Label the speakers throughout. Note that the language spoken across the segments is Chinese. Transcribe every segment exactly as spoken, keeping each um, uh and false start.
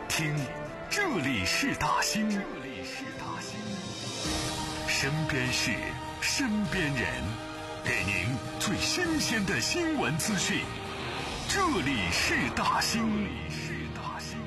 Speaker 1: 听，这里是大兴，这里是大兴，身边事，身边人，给您最新鲜的新闻资讯。这里是大兴，这里是大兴。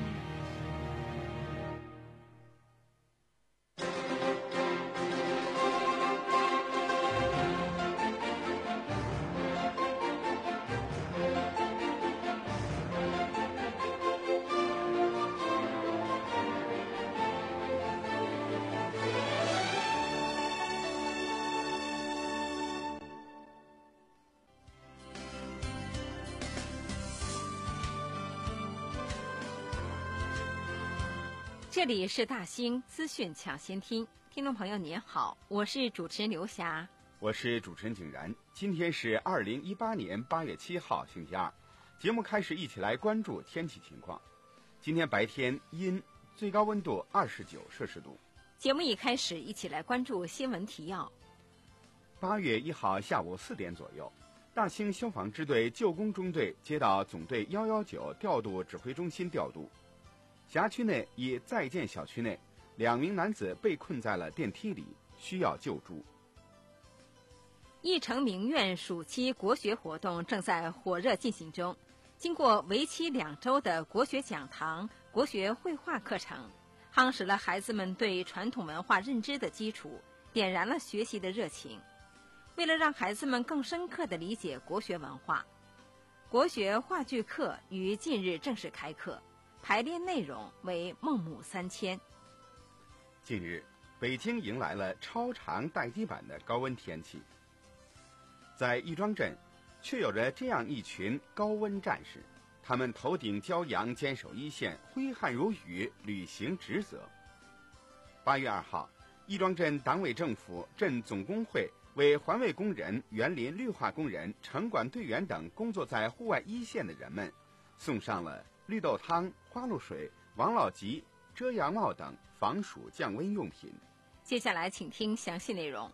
Speaker 2: 这里是大兴资讯抢先听，听众朋友您好，我是主持人刘霞，
Speaker 3: 我是主持人景然。今天是二零一八年八月七号，星期二。节目开始，一起来关注天气情况。今天白天阴，最高温度二十九摄氏度。
Speaker 2: 节目一开始，一起来关注新闻提要。
Speaker 3: 八月一号下午四点左右，大兴消防支队旧工中队接到总队一一九调度指挥中心调度。辖区内一在建小区内，两名男子被困在了电梯里，需要救助。
Speaker 2: 义城名苑暑期国学活动正在火热进行中，经过为期两周的国学讲堂、国学绘画课程，夯实了孩子们对传统文化认知的基础，点燃了学习的热情。为了让孩子们更深刻地理解国学文化，国学话剧课于近日正式开课。排练内容为孟母三迁。
Speaker 3: 近日，北京迎来了超长待机版的高温天气。在亦庄镇，却有着这样一群高温战士，他们头顶骄阳，坚守一线，挥汗如雨，履行职责。八月二号，亦庄镇党委政府、镇总工会为环卫工人、园林绿化工人、城管队员等工作在户外一线的人们送上了绿豆汤、花露水、王老吉、遮阳帽等防暑降温用品。
Speaker 2: 接下来请听详细内容。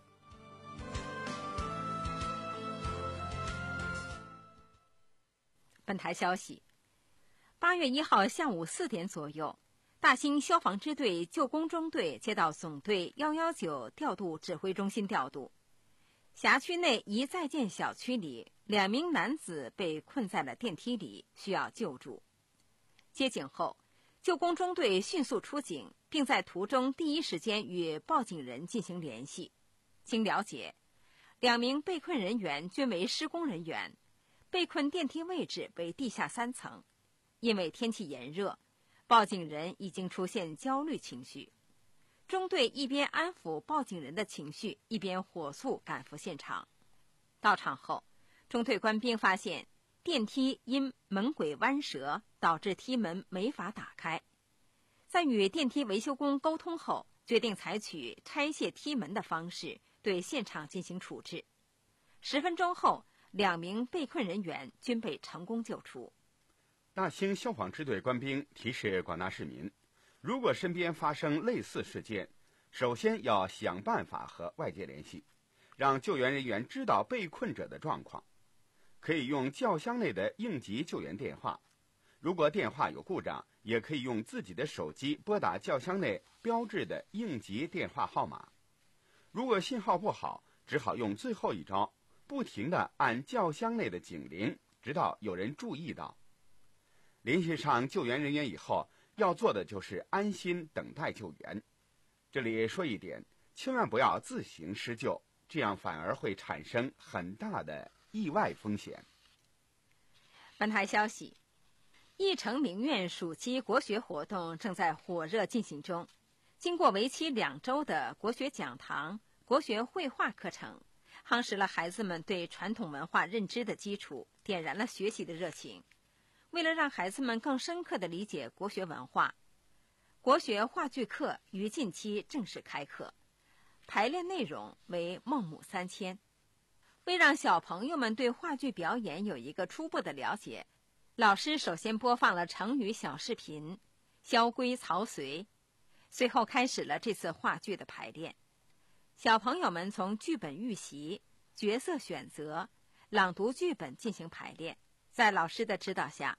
Speaker 2: 本台消息，八月一号下午四点左右，大兴消防支队旧工中队接到总队一一九调度指挥中心调度。辖区内一在建小区里，两名男子被困在了电梯里，需要救助。接警后，旧工中队迅速出警，并在途中第一时间与报警人进行联系。经了解，两名被困人员均为施工人员，被困电梯位置为地下三层。因为天气炎热，报警人已经出现焦虑情绪。中队一边安抚报警人的情绪，一边火速赶赴现场。到场后，中队官兵发现电梯因门轨弯折，导致梯门没法打开。在与电梯维修工沟通后，决定采取拆卸梯门的方式对现场进行处置。十分钟后，两名被困人员均被成功救出。
Speaker 3: 大兴消防支队官兵提示广大市民，如果身边发生类似事件，首先要想办法和外界联系，让救援人员知道被困者的状况。可以用轿厢内的应急救援电话，如果电话有故障，也可以用自己的手机拨打轿厢内标志的应急电话号码。如果信号不好，只好用最后一招，不停地按轿厢内的警铃，直到有人注意到。联系上救援人员以后，要做的就是安心等待救援。这里说一点，千万不要自行施救，这样反而会产生很大的意外风险。
Speaker 2: 本台消息，义城名苑暑期国学活动正在火热进行中，经过为期两周的国学讲堂、国学绘画课程，夯实了孩子们对传统文化认知的基础，点燃了学习的热情。为了让孩子们更深刻地理解国学文化，国学话剧课于近期正式开课，排练内容为孟母三迁。为让小朋友们对话剧表演有一个初步的了解，老师首先播放了成语小视频《萧规曹随》，随后开始了这次话剧的排练。小朋友们从剧本预习、角色选择、朗读剧本进行排练，在老师的指导下，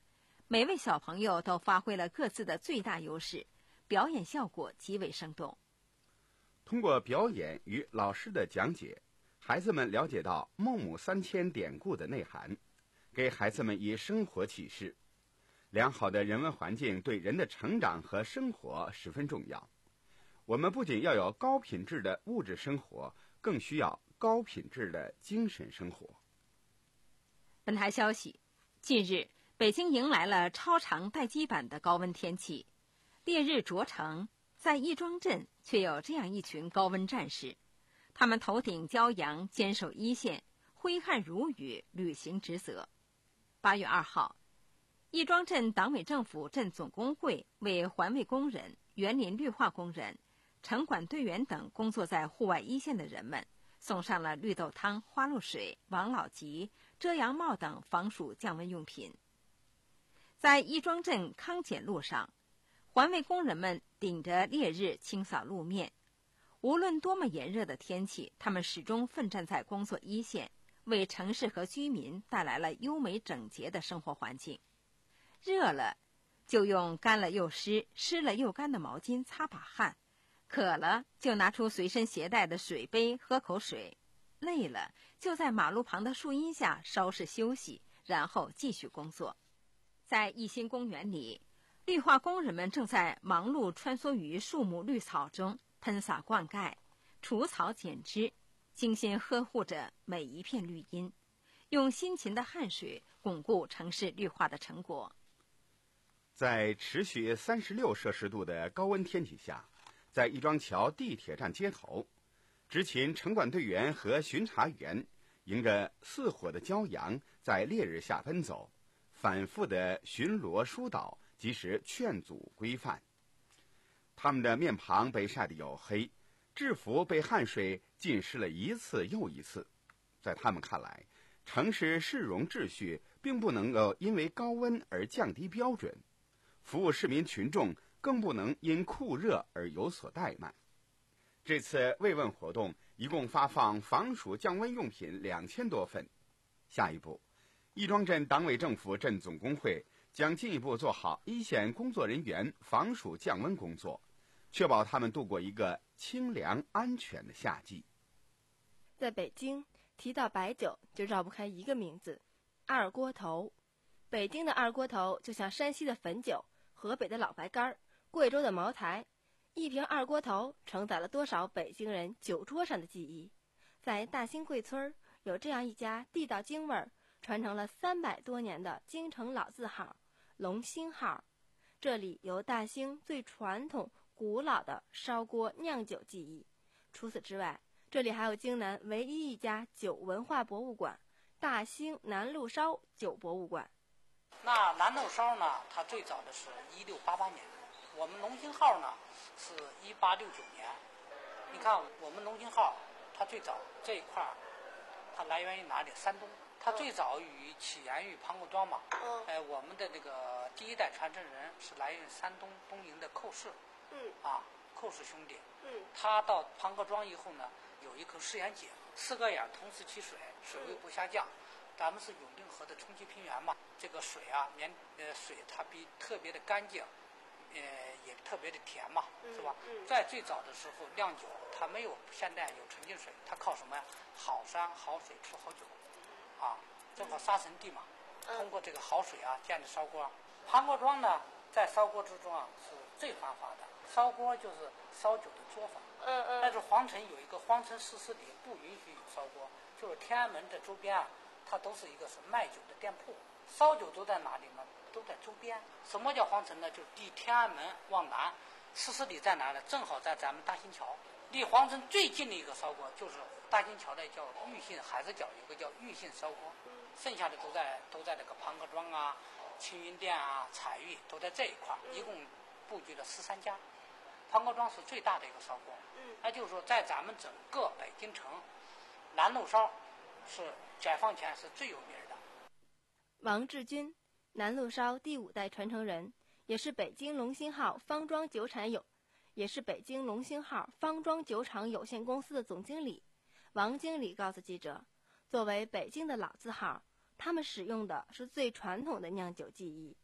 Speaker 2: 每位小朋友都发挥了各自的最大优势，表演效果极为生动。
Speaker 3: 通过表演与老师的讲解，孩子们了解到孟母三迁典故的内涵，给孩子们以生活启示。良好的人文环境对人的成长和生活十分重要。我们不仅要有高品质的物质生活，更需要高品质的精神生活。
Speaker 2: 本台消息，近日北京迎来了超长待机版的高温天气，烈日灼成，在亦庄镇却有这样一群高温战士，他们头顶骄阳，坚守一线，挥汗如雨，履行职责。八月二号，亦庄镇党委政府镇总工会为环卫工人、园林绿化工人、城管队员等工作在户外一线的人们送上了绿豆汤、花露水、王老吉、遮阳帽等防暑降温用品。在亦庄镇康简路上，环卫工人们顶着烈日清扫路面，无论多么炎热的天气，他们始终奋战在工作一线，为城市和居民带来了优美整洁的生活环境。热了就用干了又湿、湿了又干的毛巾擦把汗，渴了就拿出随身携带的水杯喝口水，累了就在马路旁的树荫下稍事休息，然后继续工作。在一心公园里，绿化工人们正在忙碌穿梭于树木绿草中，喷洒灌溉、除草剪枝，精心呵护着每一片绿荫，用辛勤的汗水巩固城市绿化的成果。
Speaker 3: 在持续三十六摄氏度的高温天气下，在亦庄桥地铁站街头，执勤城管队员和巡查员迎着似火的骄阳，在烈日下奔走，反复的巡逻疏导，及时劝阻规范。他们的面庞被晒得黝黑，制服被汗水浸湿了一次又一次。在他们看来，城市市容秩序并不能够因为高温而降低标准，服务市民群众更不能因酷热而有所怠慢。这次慰问活动一共发放防暑降温用品两千多份。下一步，亦庄镇党委政府镇总工会将进一步做好一线工作人员防暑降温工作，确保他们度过一个清凉安全的夏季。
Speaker 4: 在北京，提到白酒就绕不开一个名字——二锅头。北京的二锅头就像山西的汾酒、河北的老白干、贵州的茅台，一瓶二锅头承载了多少北京人酒桌上的记忆。在大兴贵村有这样一家地道京味儿、传承了三百多年的京城老字号龙兴号，这里有大兴最传统古老的烧锅酿酒技艺。除此之外，这里还有京南唯一一家酒文化博物馆——大兴南路烧酒博物馆。
Speaker 5: 那南路烧呢，它最早的是一六八八年，我们龙兴号呢是一八六九年。你看我们龙兴号，它最早这一块它来源于哪里？山东。它最早于起源于庞各庄嘛。嗯。哎，我们的这个第一代传承人是来源于山东东营的寇氏。嗯。啊，寇氏兄弟。嗯。他到庞各庄以后呢，有一口试验井，四个眼同时起水，水位不下降。嗯，咱们是永定河的冲积平原嘛，这个水啊，绵呃水它比特别的干净，呃也特别的甜嘛，是吧？嗯嗯、在最早的时候酿酒，它没有现在有纯净水，它靠什么呀？好山好水出好酒，啊，正好沙尘地嘛，通过这个好水啊建的烧锅。庞各庄呢，在烧锅之中啊是最繁华的，烧锅就是烧酒的作坊。嗯嗯。但是皇城有一个皇城十四里不允许有烧锅，就是天安门的周边啊。它都是一个是卖酒的店铺，烧酒都在哪里呢？都在周边。什么叫皇城呢？就是离天安门往南，十四里在哪呢？正好在咱们大兴桥。离皇城最近的一个烧锅就是大兴桥的叫玉信海子角，有个叫玉信烧锅，剩下的都在都在那个庞各庄啊、青云店啊、彩玉都在这一块，一共布局了十三家。庞各庄是最大的一个烧锅，那就是说在咱们整个北京城，南路烧是解放前是最有名的。
Speaker 4: 王志军，南路烧第五代传承人，也是北京龙兴号方庄酒产有，也是北京龙兴号方庄酒厂有限公司的总经理。王经理告诉记者，作为北京的老字号，他们使用的是最传统的酿酒技艺。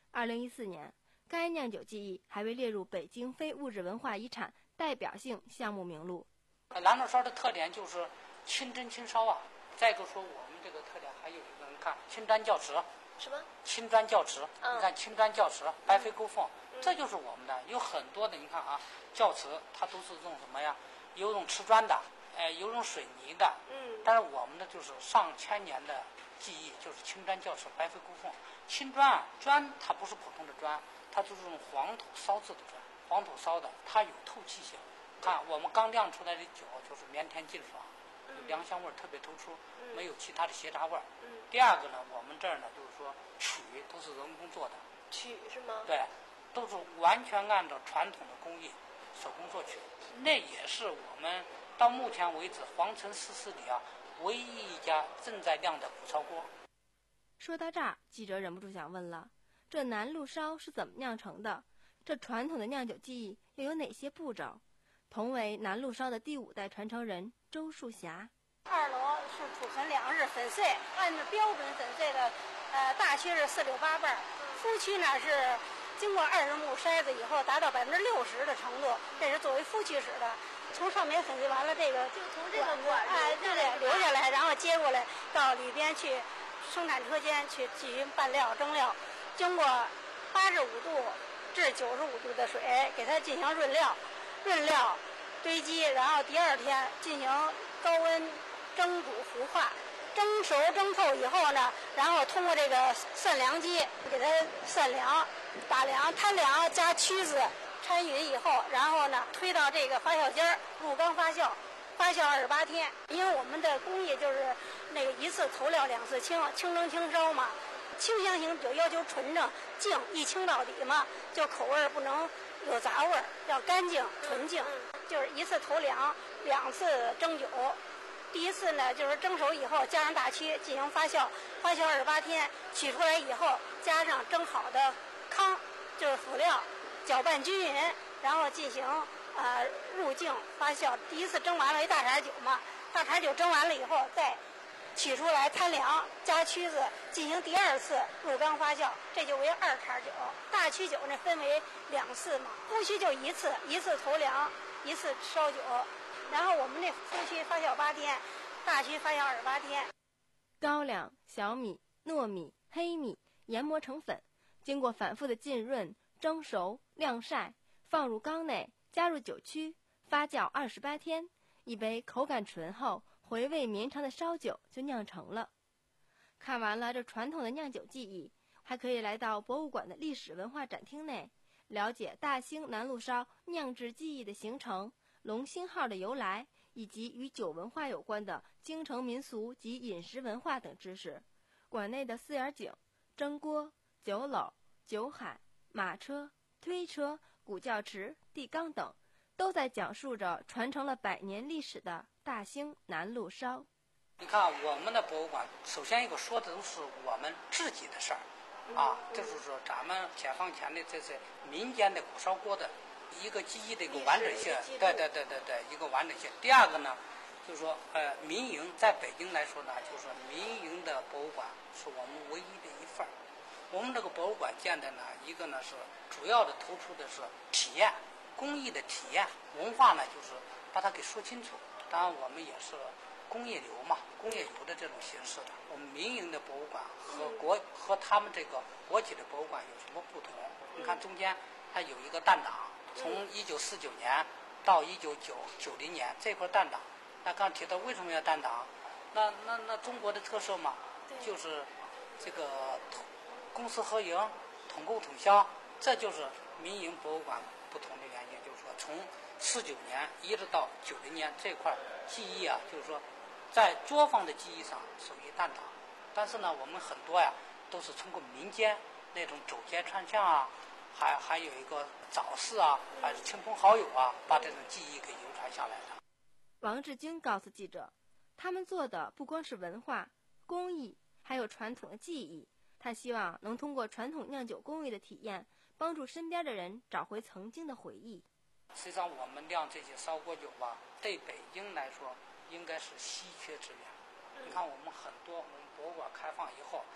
Speaker 4: 二零一四年，该酿酒技艺还被列入北京非物质文化遗产代表性项目名录。
Speaker 5: 蓝豆烧的特点就是清蒸清烧啊。再一个说我们这个特点还有一个，你看青砖教瓷。
Speaker 4: 什么？
Speaker 5: 青砖教瓷，
Speaker 4: 嗯、
Speaker 5: 你看青砖教瓷，白飞勾凤，嗯、这就是我们的。有很多的，你看啊，教瓷它都是用什么呀？有用瓷砖的，哎，有用水泥的。嗯。但是我们的就是上千年的技艺，就是青砖教瓷，白飞勾凤。青砖啊，砖它不是普通的砖，它就是用黄土烧制的砖，黄土烧的，它有透气性。看我们刚酿出来的酒就是绵甜劲爽，嗯、粮香味儿特别突出，嗯、没有其他的邪杂味儿。嗯。第二个呢，我们这儿呢就是说曲都是人工做的。
Speaker 4: 曲是吗？
Speaker 5: 对，都是完全按照传统的工艺手工做曲。那也是我们到目前为止皇城四市里啊唯一一家正在酿的古烧锅。
Speaker 4: 说到这儿，记者忍不住想问了：这南鹿烧是怎么酿成的？这传统的酿酒技艺又有哪些步骤？同为南鹿烧的第五代传承人周树霞。
Speaker 6: 二楼是储存粮食粉碎，按照标准粉碎的，呃，大区是四六八瓣，夫区呢是经过二十目筛子以后达到百分之六十的程度，这是作为夫区使的。从上面粉碎完了，这个
Speaker 4: 就从这个管
Speaker 6: 哎，对对，留下来，然后接过来到里边去生产车间去进行拌料蒸料，经过八十五度至九十五度的水给它进行润料，润料堆积，然后第二天进行高温蒸煮糊化，蒸熟蒸透以后呢，然后通过这个散凉机给它散凉、打凉、摊凉加曲子掺匀以后，然后呢推到这个发酵间入缸发酵，发酵二十八天。因为我们的工艺就是那个一次投料两次清，清蒸清烧嘛。清香型酒要求纯正净，一清到底嘛，就口味不能有杂味，要干净纯净。就是一次投凉，两次蒸酒。第一次呢，就是蒸熟以后加上大曲进行发酵，发酵二十八天，取出来以后加上蒸好的糠，就是辅料，搅拌均匀，然后进行呃入境发酵。第一次蒸完了一大碴酒嘛，大碴酒蒸完了以后再取出来摊凉，加曲子进行第二次入缸发酵，这就为二碴酒。大曲酒呢分为两次嘛，夫曲就一次，一次投凉，一次烧酒。然后我们这夫曲发酵八天，大曲发酵二十八天。
Speaker 4: 高粱、小米、糯米、黑米研磨成粉，经过反复的浸润、蒸熟、晾晒，放入缸内，加入酒曲，发酵二十八天，一杯口感醇厚、回味绵长的烧酒就酿成了。看完了这传统的酿酒技艺，还可以来到博物馆的历史文化展厅内，了解大兴南鹿烧酿制技艺的形成、龙兴号的由来，以及与酒文化有关的京城民俗及饮食文化等知识。馆内的四眼井、蒸锅、酒篓、酒海、马车、推车、古教池、地缸等，都在讲述着传承了百年历史的大兴南鹿烧。
Speaker 5: 你看我们的博物馆，首先一个说的都是我们自己的事儿，啊，就是说咱们解放前的这些民间的古烧锅的一个记忆的一个完整性，对对对对对，一个完整性。第二个呢，就是说，呃，民营在北京来说呢，就是说民营的博物馆是我们唯一的一份儿。我们这个博物馆建的呢，一个呢是主要的突出的是体验，工艺的体验，文化呢就是把它给说清楚。当然，我们也是工业游嘛，工业游的这种形式的。我们民营的博物馆和国和他们这个国企的博物馆有什么不同？你看中间它有一个弹档。从一九四九年到一九九零年这块弹档，那刚提到为什么要弹档？那那那中国的特色嘛，就是这个公私合营、统购统销，这就是民营博物馆不同的原因。就是说，从四九年一直到九零年这块技艺啊，就是说在作坊的技艺上属于弹档，但是呢，我们很多呀都是通过民间那种走街串巷啊。还还有一个早市啊，还是亲朋好友啊，把这种技艺给流传下来的。
Speaker 4: 王志军告诉记者，他们做的不光是文化、工艺，还有传统的技艺。他希望能通过传统酿酒工艺的体验，帮助身边的人找回曾经的回忆。
Speaker 5: 实际上，我们酿这些烧锅酒吧，对北京来说应该是稀缺资源。你看，我们很多我们博物馆开放以后，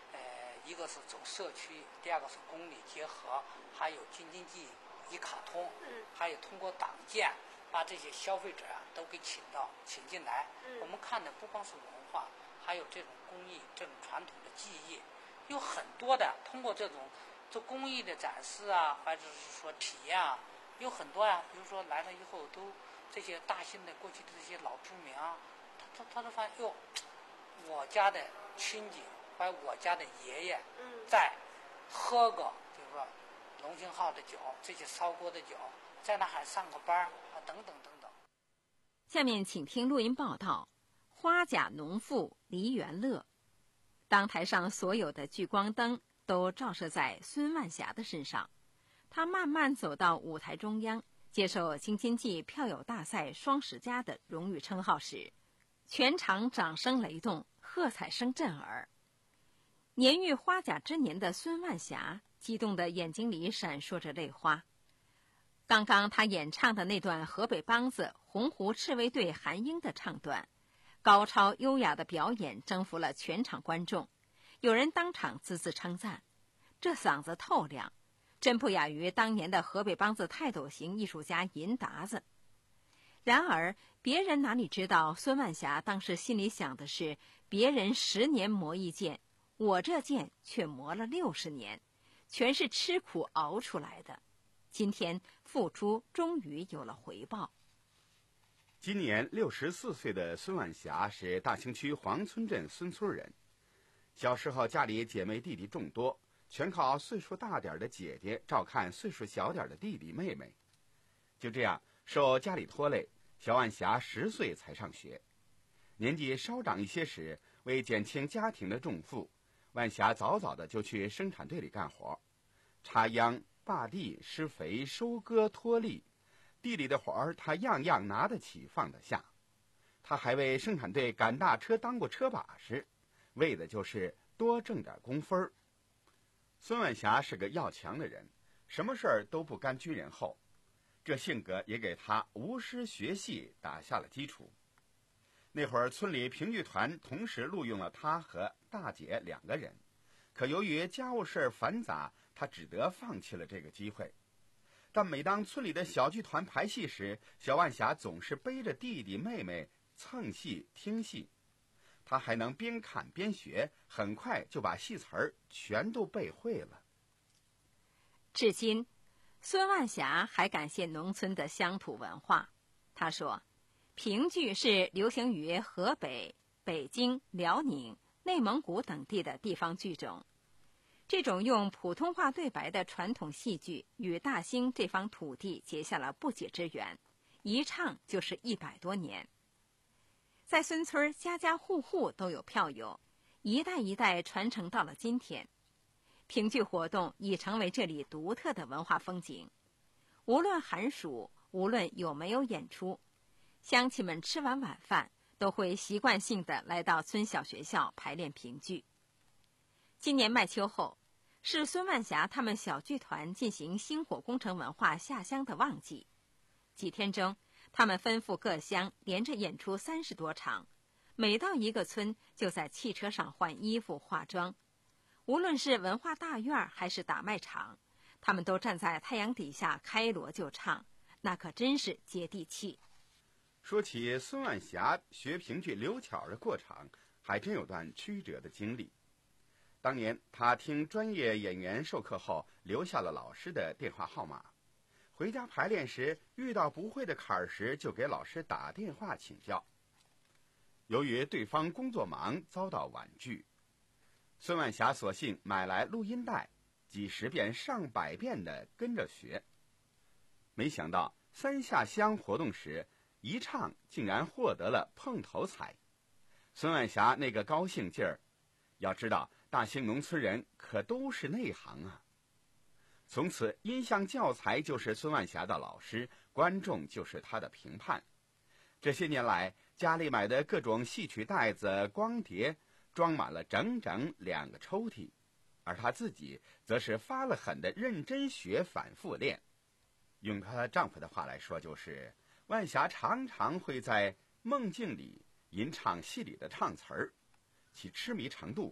Speaker 5: 呃，一个是走社区，第二个是公理结合，还有京津冀一卡通，
Speaker 6: 嗯，
Speaker 5: 还有通过党建把这些消费者啊都给请到请进来。
Speaker 6: 嗯，
Speaker 5: 我们看的不光是文化，还有这种工艺、这种传统的技艺，有很多的通过这种做工艺的展示啊，或者是说体验啊，有很多呀、啊。比如说来了以后，都这些大兴的过去的这些老住民啊，他他他都发现哟，我家的亲戚或者我家的爷爷在喝个就是说龙兴号的酒，这些烧锅的酒，在那还上个班啊，等等等等。
Speaker 2: 下面请听录音报道：花甲农妇黎元乐。当台上所有的聚光灯都照射在孙万霞的身上，她慢慢走到舞台中央，接受京津冀票友大赛双十佳的荣誉称号时，全场掌声雷动，喝彩声震耳。年逾花甲之年的孙万霞激动的眼睛里闪烁着泪花。刚刚他演唱的那段河北梆子洪湖赤卫队韩英的唱段，高超优雅的表演征服了全场观众，有人当场啧啧称赞，这嗓子透亮，真不亚于当年的河北梆子泰斗型艺术家银达子。然而别人哪里知道孙万霞当时心里想的是，别人十年磨一剑，我这剑却磨了六十年，全是吃苦熬出来的，今天付出终于有了回报。
Speaker 3: 今年六十四岁的孙万霞是大兴区黄村镇孙村人。小时候家里姐妹弟弟众多，全靠岁数大点的姐姐照看岁数小点的弟弟妹妹。就这样，受家里拖累，小万霞十岁才上学。年纪稍长一些时，为减轻家庭的重负，万霞早早的就去生产队里干活，插秧、耙地、施肥、收割、脱粒，地里的活儿他样样拿得起放得下。他还为生产队赶大车当过车把式，为的就是多挣点工分儿。孙万霞是个要强的人，什么事儿都不甘居人后，这性格也给他无师学戏打下了基础。那会儿村里评剧团同时录用了他和大姐两个人，可由于家务事繁杂，他只得放弃了这个机会。但每当村里的小剧团排戏时，小万霞总是背着弟弟妹妹蹭戏听戏。他还能边看边学，很快就把戏词儿全都背会了。
Speaker 2: 至今，孙万霞还感谢农村的乡土文化。他说，评剧是流行于河北、北京、辽宁、内蒙古等地的地方剧种。这种用普通话对白的传统戏剧与大兴这方土地结下了不解之缘，一唱就是一百多年。在孙村，家家户户都有票友，一代一代传承到了今天。评剧活动已成为这里独特的文化风景。无论寒暑，无论有没有演出，乡亲们吃完晚饭都会习惯性地来到村小学校排练评剧。今年麦秋后，是孙万霞他们小剧团进行星火工程文化下乡的旺季。几天中，他们奔赴各乡，连着演出三十多场，每到一个村就在汽车上换衣服化妆。无论是文化大院还是打麦场，他们都站在太阳底下开锣就唱，那可真是接地气。
Speaker 3: 说起孙万霞学评剧刘巧的过程，还真有段曲折的经历。当年他听专业演员授课后，留下了老师的电话号码。回家排练时遇到不会的坎儿时，就给老师打电话请教。由于对方工作忙，遭到婉拒。孙万霞索性买来录音带，几十遍上百遍的跟着学。没想到三下乡活动时，一唱竟然获得了碰头彩。孙万霞那个高兴劲儿，要知道大兴农村人可都是内行啊。从此音像教材就是孙万霞的老师，观众就是他的评判。这些年来，家里买的各种戏曲带子、光碟装满了整整两个抽屉，而他自己则是发了狠的认真学，反复练。用她丈夫的话来说，就是万霞常常会在梦境里吟唱戏里的唱词儿，其痴迷程度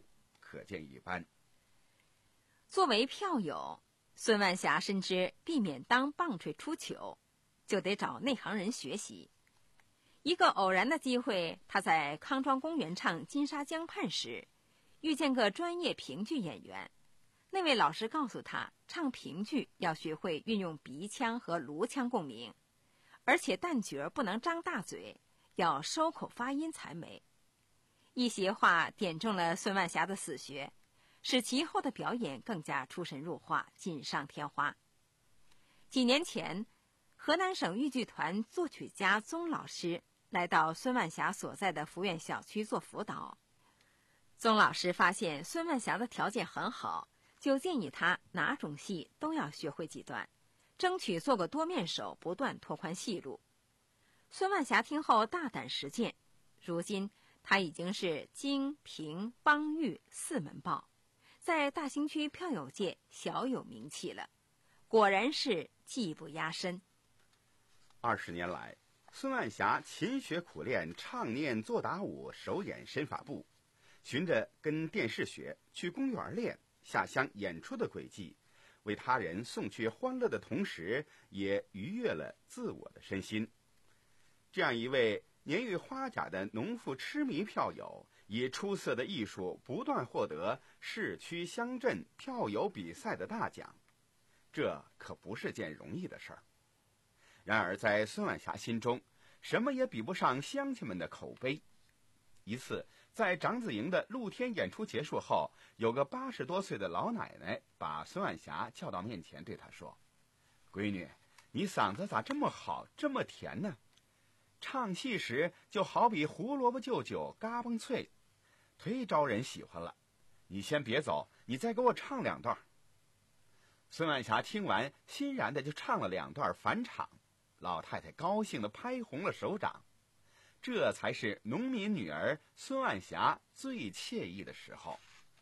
Speaker 3: 可见一斑。
Speaker 2: 作为票友，孙万霞深知避免当棒槌出糗，就得找内行人学习。一个偶然的机会，他在康庄公园唱《金沙江畔》时，遇见个专业评剧演员。那位老师告诉他，唱评剧要学会运用鼻腔和颅腔共鸣，而且旦角不能张大嘴，要收口发音才美。一席话点中了孙万霞的死穴，使其后的表演更加出神入化，锦上添花。几年前，河南省豫剧团作曲家宗老师来到孙万霞所在的福苑小区做辅导。宗老师发现孙万霞的条件很好，就建议他哪种戏都要学会几段，争取做个多面手，不断拓宽戏路。孙万霞听后大胆实践，如今他已经是京评梆豫四门报，在大兴区票友界小有名气了，果然是技不压身。
Speaker 3: 二十年来，孙万霞勤学苦练，唱念做打舞，手演身法步，循着跟电视学、去公园练、下乡演出的轨迹，为他人送去欢乐的同时，也愉悦了自我的身心。这样一位年逾花甲的农妇痴迷票友，以出色的艺术不断获得市区乡镇票友比赛的大奖，这可不是件容易的事儿。然而在孙万霞心中，什么也比不上乡亲们的口碑。一次在长子营的露天演出结束后，有个八十多岁的老奶奶把孙万霞叫到面前，对她说：“闺女，你嗓子咋这么好，这么甜呢？唱戏时就好比胡萝卜舅舅，嘎嘣脆，忒招人喜欢了。你先别走，你再给我唱两段。”孙万霞听完，欣然的就唱了两段返场。老太太高兴地拍红了手掌，这才是农民女儿孙万霞最惬意的时候。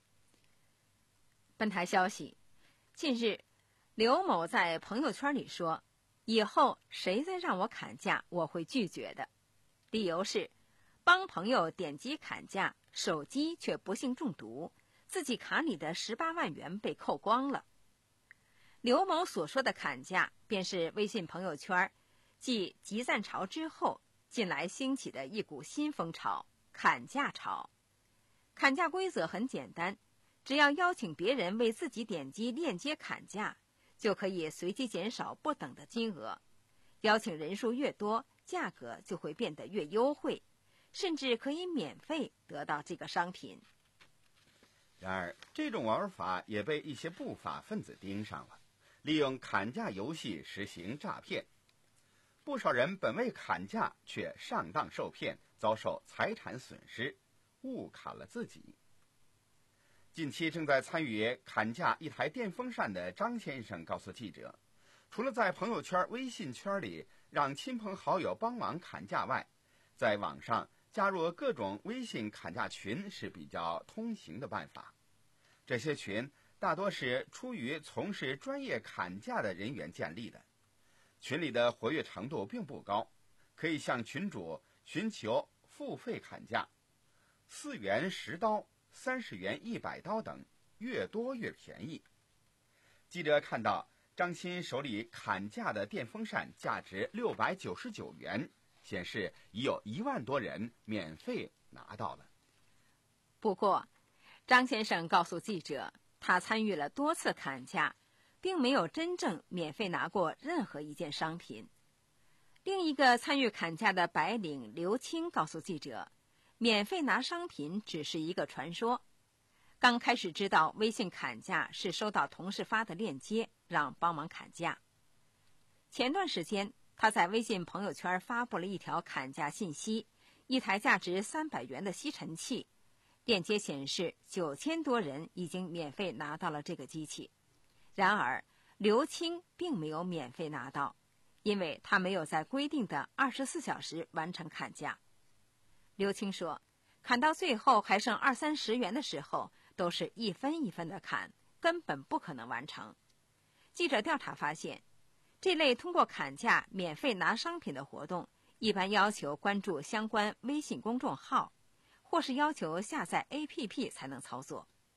Speaker 2: 本台消息，近日，刘某在朋友圈里说：“以后谁再让我砍价，我会拒绝的。”理由是，帮朋友点击砍价，手机却不幸中毒，自己卡里的十八万元被扣光了。刘某所说的砍价，便是微信朋友圈继集赞潮之后，近来兴起的一股新风潮——砍价潮。砍价规则很简单，只要邀请别人为自己点击链接砍价，就可以随机减少不等的金额。邀请人数越多，价格就会变得越优惠，甚至可以免费得到这个商品。
Speaker 3: 然而，这种玩法也被一些不法分子盯上了，利用砍价游戏实行诈骗。不少人本为砍价，却上当受骗，遭受财产损失，误砍了自己。近期正在参与砍价一台电风扇的张先生告诉记者，除了在朋友圈、微信圈里让亲朋好友帮忙砍价外，在网上加入各种微信砍价群是比较通行的办法。这些群大多是出于从事专业砍价的人员建立的，群里的活跃程度并不高，可以向群主寻求付费砍价，四元十刀、三十元一百刀等，越多越便宜。记者看到张鑫手里砍价的电风扇价值六百九十九元，显示已有一万多人免费拿到了。
Speaker 2: 不过，张先生告诉记者，他参与了多次砍价，并没有真正免费拿过任何一件商品。另一个参与砍价的白领刘青告诉记者，免费拿商品只是一个传说。刚开始知道微信砍价是收到同事发的链接，让帮忙砍价。前段时间，他在微信朋友圈发布了一条砍价信息，一台价值三百元的吸尘器，链接显示九千多人已经免费拿到了这个机器。然而，刘青并没有免费拿到，因为他没有在规定的二十四小时完成砍价。刘青说，砍到最后还剩二三十元的时候，都是一分一分的砍，根本不可能完成。记者调查发现，这类通过砍价免费拿商品的活动，一般要求关注相关微信公众号，或是要求下载 A P P 才能操作。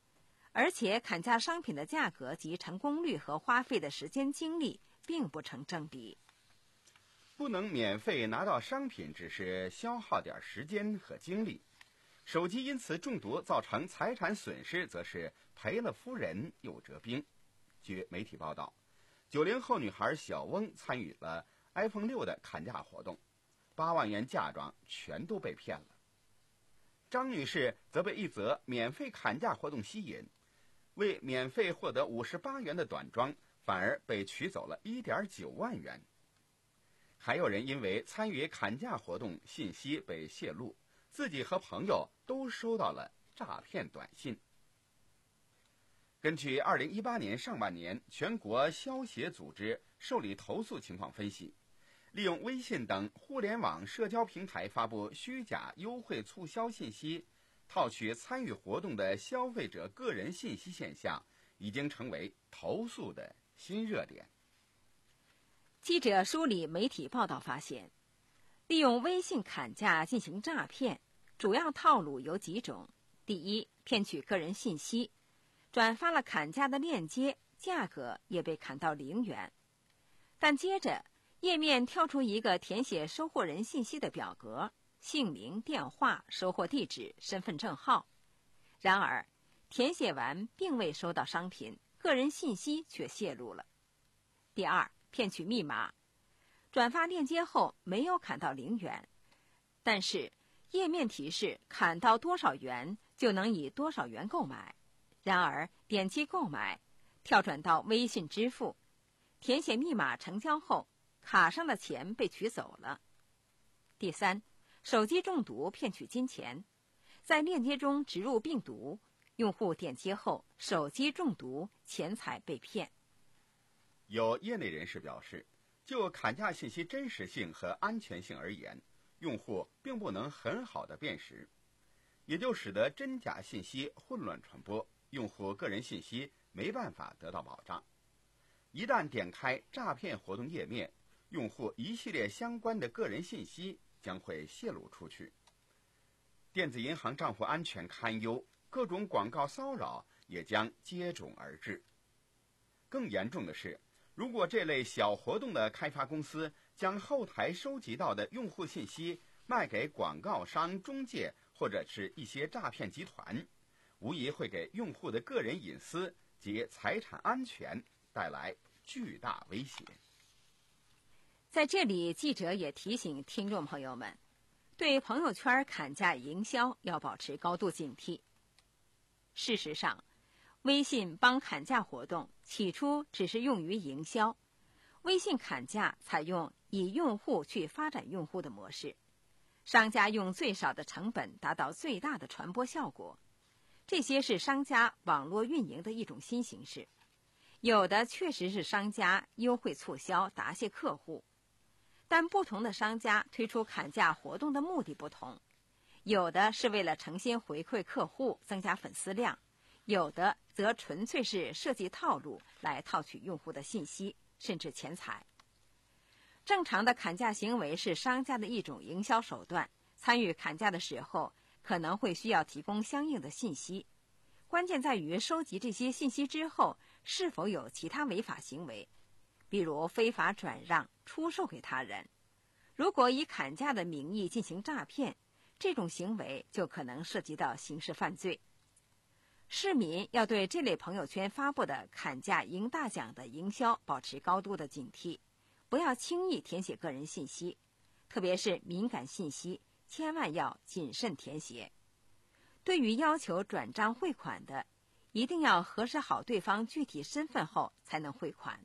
Speaker 2: 而且砍价商品的价格及成功率和花费的时间精力并不成正比。
Speaker 3: 不能免费拿到商品，只是消耗点时间和精力。手机因此中毒造成财产损失，则是赔了夫人又折兵。据媒体报道，九零后女孩小翁参与了 iPhone 六的砍价活动，八万元嫁妆全都被骗了。张女士则被一则免费砍价活动吸引，为免费获得五十八元的短装，反而被取走了 一点九万元。还有人因为参与砍价活动，信息被泄露，自己和朋友都收到了诈骗短信。根据二零一八年上半年全国消协组织受理投诉情况分析，利用微信等互联网社交平台发布虚假优惠促销信息，套取参与活动的消费者个人信息现象，已经成为投诉的新热点。
Speaker 2: 记者梳理媒体报道发现，利用微信砍价进行诈骗，主要套路有几种。第一，骗取个人信息，转发了砍价的链接，价格也被砍到零元。但接着页面跳出一个填写收货人信息的表格，姓名、电话、收货地址、身份证号。然而填写完并未收到商品，个人信息却泄露了。第二，骗取密码，转发链接后没有砍到零元，但是页面提示砍到多少元就能以多少元购买。然而点击购买，跳转到微信支付，填写密码成交后，卡上的钱被取走了。第三，手机中毒骗取金钱，在链接中植入病毒，用户点击后手机中毒，钱财被骗。
Speaker 3: 有业内人士表示，就砍价信息真实性和安全性而言，用户并不能很好的辨识，也就使得真假信息混乱传播，用户个人信息没办法得到保障。一旦点开诈骗活动页面，用户一系列相关的个人信息将会泄露出去，电子银行账户安全堪忧，各种广告骚扰也将接踵而至。更严重的是，如果这类小活动的开发公司将后台收集到的用户信息卖给广告商、中介或者是一些诈骗集团，无疑会给用户的个人隐私及财产安全带来巨大威胁。
Speaker 2: 在这里，记者也提醒听众朋友们，对朋友圈砍价营销要保持高度警惕。事实上，微信帮砍价活动起初只是用于营销，微信砍价采用以用户去发展用户的模式，商家用最少的成本达到最大的传播效果。这些是商家网络运营的一种新形式，有的确实是商家优惠促销答谢客户，但不同的商家推出砍价活动的目的不同，有的是为了诚心回馈客户，增加粉丝量，有的则纯粹是设计套路来套取用户的信息，甚至钱财。正常的砍价行为是商家的一种营销手段，参与砍价的时候可能会需要提供相应的信息，关键在于收集这些信息之后是否有其他违法行为，比如非法转让、出售给他人。如果以砍价的名义进行诈骗，这种行为就可能涉及到刑事犯罪。市民要对这类朋友圈发布的砍价赢大奖的营销保持高度的警惕，不要轻易填写个人信息，特别是敏感信息，千万要谨慎填写。对于要求转账汇款的，一定要核实好对方具体身份后才能汇款。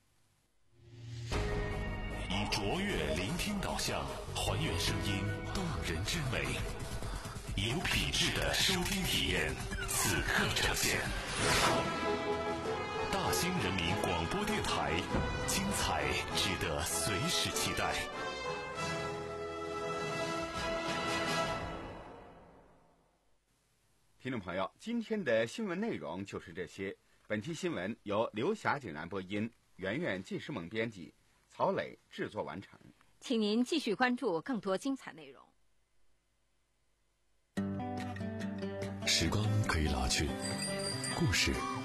Speaker 1: 以卓越聆听导向，还原声音动人之美，有品质的收听体验，此刻呈现。大兴人民广播电台，精彩值得随时期待。
Speaker 3: 听众朋友，今天的新闻内容就是这些。本期新闻由刘霞井然播音，圆圆纪时蒙编辑，曹磊制作完成。
Speaker 2: 请您继续关注更多精彩内容。
Speaker 1: 时光可以老去， 故事。